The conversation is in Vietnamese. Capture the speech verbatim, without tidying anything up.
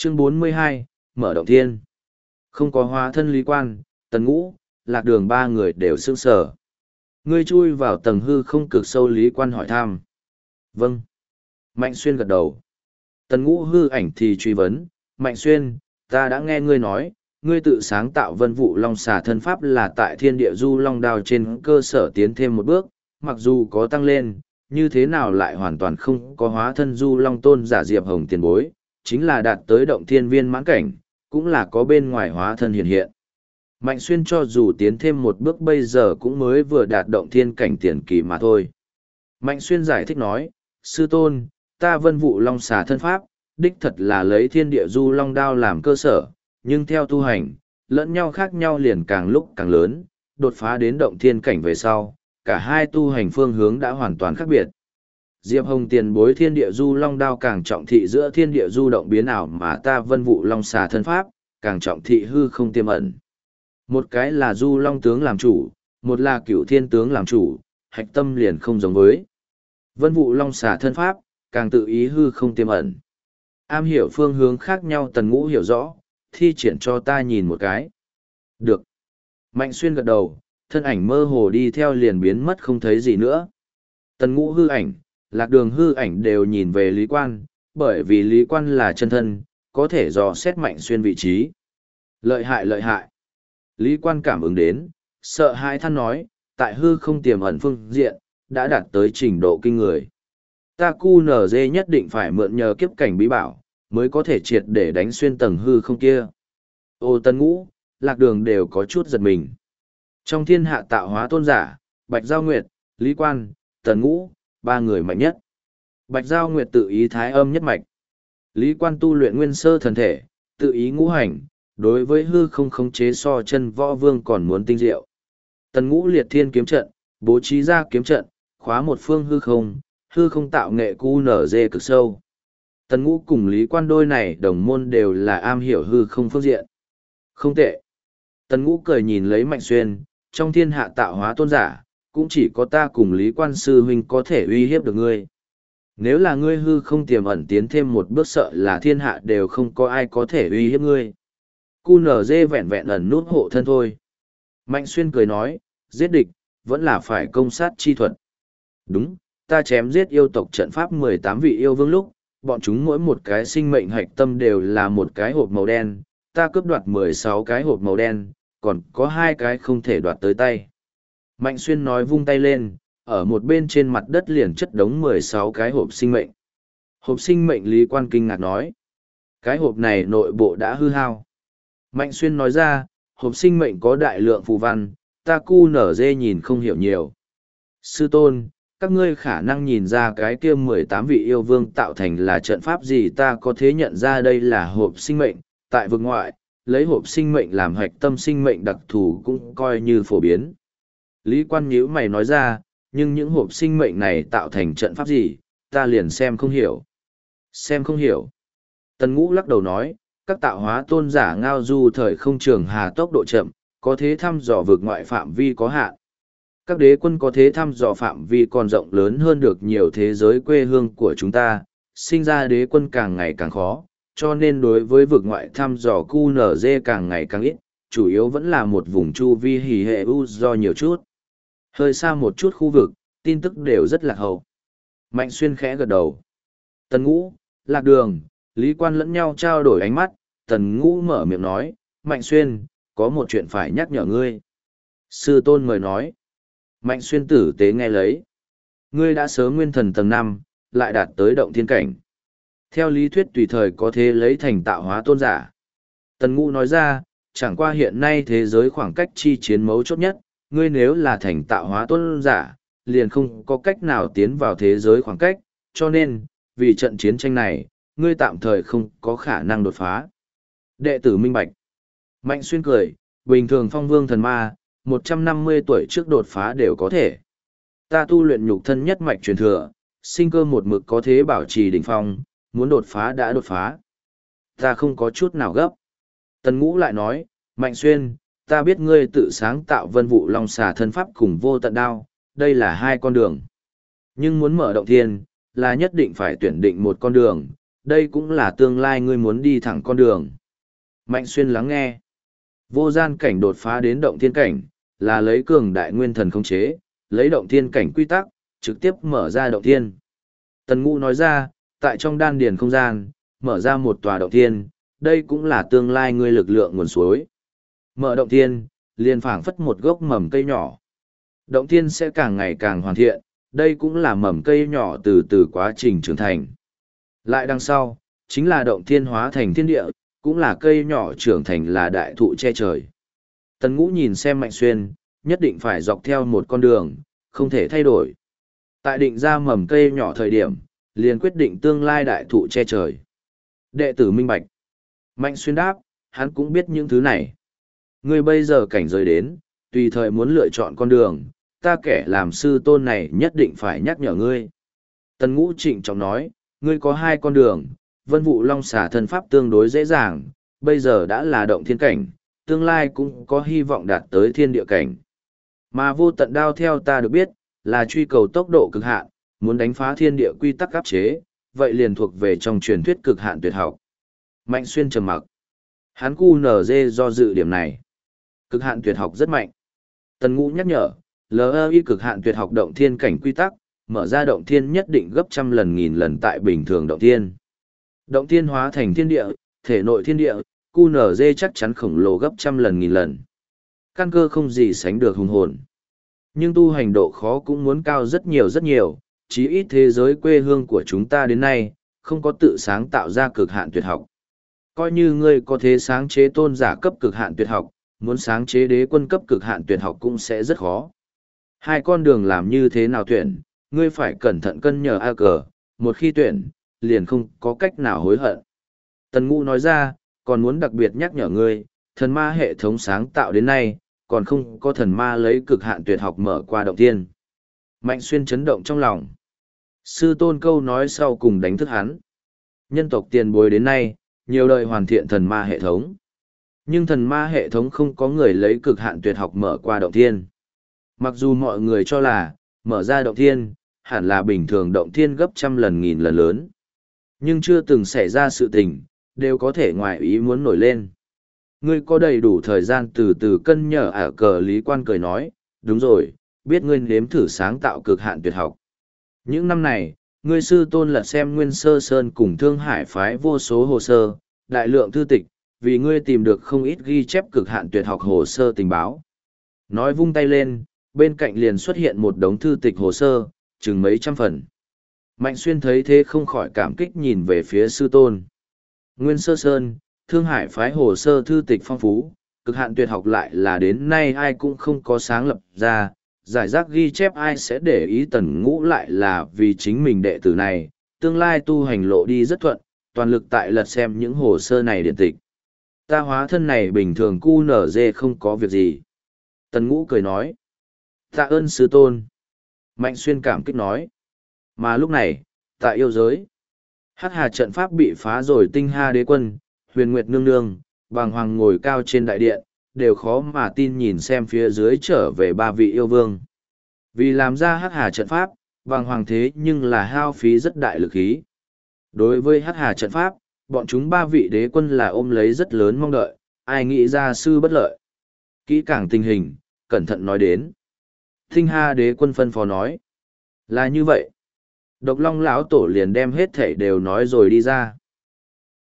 Chương bốn mươi hai, Mở động thiên. Không có hóa thân Lý Quan, Tần Ngũ, Lạc Đường ba người đều sững sờ. Ngươi chui vào tầng hư không cực sâu, Lý Quan hỏi thăm. Vâng. Mạnh Xuyên gật đầu. Tần Ngũ hư ảnh thì truy vấn, Mạnh Xuyên, ta đã nghe ngươi nói, ngươi tự sáng tạo vân vụ long xà thân pháp là tại thiên địa du long đao trên cơ sở tiến thêm một bước, mặc dù có tăng lên, như thế nào lại hoàn toàn không có hóa thân du long tôn giả Diệp Hồng tiền bối, chính là đạt tới động thiên viên mãn cảnh, cũng là có bên ngoài hóa thân hiện hiện. Mạnh Xuyên cho dù tiến thêm một bước bây giờ cũng mới vừa đạt động thiên cảnh tiền kỳ mà thôi. Mạnh Xuyên giải thích nói, sư tôn, ta vân vụ long xà thân pháp, đích thật là lấy thiên địa du long đao làm cơ sở, nhưng theo tu hành, lẫn nhau khác nhau liền càng lúc càng lớn, đột phá đến động thiên cảnh về sau, cả hai tu hành phương hướng đã hoàn toàn khác biệt. Diệp Hồng tiền bối thiên địa du long đao càng trọng thị giữa thiên địa du động biến ảo mà ta vân vụ long xà thân pháp, càng trọng thị hư không tiềm ẩn. Một cái là du long tướng làm chủ, một là cửu thiên tướng làm chủ, hạch tâm liền không giống với. Vân vụ long xà thân pháp, càng tự ý hư không tiềm ẩn. Am hiểu phương hướng khác nhau Tần Ngũ hiểu rõ, thi triển cho ta nhìn một cái. Được. Mạnh Xuyên gật đầu, thân ảnh mơ hồ đi theo liền biến mất không thấy gì nữa. Tần Ngũ hư ảnh, Lạc Đường hư ảnh đều nhìn về Lý Quan, bởi vì Lý Quan là chân thân, có thể dò xét Mạnh Xuyên vị trí. Lợi hại lợi hại. Lý Quan cảm ứng đến, sợ hãi than nói, tại hư không tiềm ẩn phương diện, đã đạt tới trình độ kinh người. Ta cu nở dê nhất định phải mượn nhờ kiếp cảnh bí bảo, mới có thể triệt để đánh xuyên tầng hư không kia. Ô Tần Ngũ, Lạc Đường đều có chút giật mình. Trong thiên hạ tạo hóa tôn giả, Bạch Giao Nguyệt, Lý Quan, Tần Ngũ, ba người mạnh nhất. Bạch Giao Nguyệt tự ý thái âm nhất mạch. Lý Quan tu luyện nguyên sơ thần thể, tự ý ngũ hành, đối với hư không khống chế so chân võ vương còn muốn tinh diệu. Tần Ngũ liệt thiên kiếm trận, bố trí ra kiếm trận, khóa một phương hư không, hư không tạo nghệ cu nở dê cực sâu. Tần Ngũ cùng Lý Quan đôi này đồng môn đều là am hiểu hư không phương diện. Không tệ. Tần Ngũ cười nhìn lấy Mạnh Xuyên, trong thiên hạ tạo hóa tôn giả, cũng chỉ có ta cùng Lý Quan sư huynh có thể uy hiếp được ngươi. Nếu là ngươi hư không tiềm ẩn tiến thêm một bước, sợ là thiên hạ đều không có ai có thể uy hiếp ngươi. Cu nở dê vẹn vẹn ẩn nút hộ thân thôi. Mạnh Xuyên cười nói, giết địch, vẫn là phải công sát chi thuật. Đúng, ta chém giết yêu tộc trận pháp mười tám vị yêu vương lúc, bọn chúng mỗi một cái sinh mệnh hạch tâm đều là một cái hộp màu đen, ta cướp đoạt mười sáu cái hộp màu đen, còn có hai cái không thể đoạt tới tay. Mạnh Xuyên nói vung tay lên, ở một bên trên mặt đất liền chất đống mười sáu cái hộp sinh mệnh. Hộp sinh mệnh Lý Quan kinh ngạc nói, cái hộp này nội bộ đã hư hao. Mạnh Xuyên nói ra, hộp sinh mệnh có đại lượng phù văn, ta cu nở dê nhìn không hiểu nhiều. Sư tôn, các ngươi khả năng nhìn ra cái kia mười tám vị yêu vương tạo thành là trận pháp gì, ta có thể nhận ra đây là hộp sinh mệnh, tại vực ngoại, lấy hộp sinh mệnh làm hạch tâm sinh mệnh đặc thù cũng coi như phổ biến. Lý Quan nhíu mày nói ra, nhưng những hộp sinh mệnh này tạo thành trận pháp gì, ta liền xem không hiểu. Xem không hiểu. Tần Ngũ lắc đầu nói, các tạo hóa tôn giả ngao du thời không trường hà tốc độ chậm, có thế thăm dò vực ngoại phạm vi có hạn. Các đế quân có thế thăm dò phạm vi còn rộng lớn hơn được nhiều thế giới quê hương của chúng ta, sinh ra đế quân càng ngày càng khó, cho nên đối với vực ngoại thăm dò cu nở dê càng ngày càng ít, chủ yếu vẫn là một vùng chu vi hỉ hệ u do nhiều chút. Hơi xa một chút khu vực, tin tức đều rất lạc hậu. Mạnh Xuyên khẽ gật đầu. Tần Ngũ, Lạc Đường, Lý Quan lẫn nhau trao đổi ánh mắt, Tần Ngũ mở miệng nói, Mạnh Xuyên, có một chuyện phải nhắc nhở ngươi. Sư tôn mời nói. Mạnh Xuyên tử tế nghe lấy. Ngươi đã sớm nguyên thần tầng năm, lại đạt tới động thiên cảnh. Theo lý thuyết tùy thời có thể lấy thành tạo hóa tôn giả. Tần Ngũ nói ra, chẳng qua hiện nay thế giới khoảng cách chi chiến mấu chốt nhất, ngươi nếu là thành tạo hóa tôn giả, liền không có cách nào tiến vào thế giới khoảng cách, cho nên, vì trận chiến tranh này, ngươi tạm thời không có khả năng đột phá. Đệ tử minh bạch. Mạnh Xuyên cười, bình thường phong vương thần ma, một trăm năm mươi tuổi trước đột phá đều có thể. Ta tu luyện nhục thân nhất mạch truyền thừa, sinh cơ một mực có thế bảo trì đỉnh phong, muốn đột phá đã đột phá. Ta không có chút nào gấp. Tần Ngũ lại nói, Mạnh Xuyên, ta biết ngươi tự sáng tạo vân vụ long xà thân pháp cùng vô tận đao, đây là hai con đường. Nhưng muốn mở động thiên, là nhất định phải tuyển định một con đường, đây cũng là tương lai ngươi muốn đi thẳng con đường. Mạnh Xuyên lắng nghe. Vô gian cảnh đột phá đến động thiên cảnh, là lấy cường đại nguyên thần khống chế, lấy động thiên cảnh quy tắc, trực tiếp mở ra động thiên. Tần Ngũ nói ra, tại trong đan điền không gian, mở ra một tòa động thiên, đây cũng là tương lai ngươi lực lượng nguồn suối. Mở động thiên, liền phảng phất một gốc mầm cây nhỏ. Động thiên sẽ càng ngày càng hoàn thiện, đây cũng là mầm cây nhỏ từ từ quá trình trưởng thành. Lại đằng sau, chính là động thiên hóa thành thiên địa, cũng là cây nhỏ trưởng thành là đại thụ che trời. Tần Ngũ nhìn xem Mạnh Xuyên, nhất định phải dọc theo một con đường, không thể thay đổi. Tại định ra mầm cây nhỏ thời điểm, liền quyết định tương lai đại thụ che trời. Đệ tử minh bạch. Mạnh Xuyên đáp, hắn cũng biết những thứ này. Ngươi bây giờ cảnh giới đến, tùy thời muốn lựa chọn con đường, ta kẻ làm sư tôn này nhất định phải nhắc nhở ngươi. Tần Ngũ trịnh trọng nói, ngươi có hai con đường, vân vụ long xà thân pháp tương đối dễ dàng, bây giờ đã là động thiên cảnh, tương lai cũng có hy vọng đạt tới thiên địa cảnh. Mà vô tận đao theo ta được biết, là truy cầu tốc độ cực hạn, muốn đánh phá thiên địa quy tắc áp chế, vậy liền thuộc về trong truyền thuyết cực hạn tuyệt học. Mạnh Xuyên trầm mặc. Hắn cu nở dê do dự điểm này. Cực hạn tuyệt học rất mạnh. Tần Ngũ nhắc nhở, lờ ơ i cực hạn tuyệt học động thiên cảnh quy tắc, mở ra động thiên nhất định gấp trăm lần nghìn lần tại bình thường động thiên. Động thiên hóa thành thiên địa, thể nội thiên địa, cu nở dê chắc chắn khổng lồ gấp trăm lần nghìn lần. Căn cơ không gì sánh được hùng hồn. Nhưng tu hành độ khó cũng muốn cao rất nhiều rất nhiều, chí ít thế giới quê hương của chúng ta đến nay, không có tự sáng tạo ra cực hạn tuyệt học. Coi như ngươi có thế sáng chế tôn giả cấp cực hạn tuyệt học, muốn sáng chế đế quân cấp cực hạn tuyệt học cũng sẽ rất khó. Hai con đường làm như thế nào tuyển, ngươi phải cẩn thận cân nhờ a cờ, một khi tuyển, liền không có cách nào hối hận. Tần Ngũ nói ra, còn muốn đặc biệt nhắc nhở ngươi, thần ma hệ thống sáng tạo đến nay, còn không có thần ma lấy cực hạn tuyệt học mở qua động thiên. Mạnh Xuyên chấn động trong lòng. Sư tôn câu nói sau cùng đánh thức hắn. Nhân tộc tiền bối đến nay, nhiều đời hoàn thiện thần ma hệ thống. Nhưng thần ma hệ thống không có người lấy cực hạn tuyệt học mở qua động thiên. Mặc dù mọi người cho là, mở ra động thiên, hẳn là bình thường động thiên gấp trăm lần nghìn lần lớn. Nhưng chưa từng xảy ra sự tình, đều có thể ngoài ý muốn nổi lên. Ngươi có đầy đủ thời gian từ từ cân nhở ả cờ Lý Quan cười nói, đúng rồi, biết ngươi nếm thử sáng tạo cực hạn tuyệt học. Những năm này, ngươi sư tôn lật xem Nguyên Sơ Sơn cùng Thương Hải phái vô số hồ sơ, đại lượng thư tịch, vì ngươi tìm được không ít ghi chép cực hạn tuyệt học hồ sơ tình báo. Nói vung tay lên, bên cạnh liền xuất hiện một đống thư tịch hồ sơ, chừng mấy trăm phần. Mạnh Xuyên thấy thế không khỏi cảm kích nhìn về phía sư tôn. Nguyên Sơ Sơn, Thương Hải phái hồ sơ thư tịch phong phú, cực hạn tuyệt học lại là đến nay ai cũng không có sáng lập ra, giải rác ghi chép ai sẽ để ý Tần Ngũ lại là vì chính mình đệ tử này, tương lai tu hành lộ đi rất thuận, toàn lực tại lật xem những hồ sơ này điện tịch. Ta hóa thân này bình thường cu nở dê không có việc gì. Tần Ngũ cười nói. Tạ ơn sư tôn. Mạnh Xuyên cảm kích nói. Mà lúc này, tại yêu giới, Hắc Hà trận pháp bị phá rồi, Tinh Ha đế quân, Huyền Nguyệt nương nương, bàng hoàng ngồi cao trên đại điện, đều khó mà tin nhìn xem phía dưới trở về ba vị yêu vương. Vì làm ra Hắc Hà trận pháp, bàng hoàng thế nhưng là hao phí rất đại lực khí. Đối với Hắc Hà trận pháp, bọn chúng ba vị đế quân là ôm lấy rất lớn mong đợi, ai nghĩ ra sư bất lợi. Kỹ càng tình hình, cẩn thận nói đến. Tinh Ha đế quân phân phó nói. Là như vậy. Độc Long lão tổ liền đem hết thể đều nói rồi đi ra.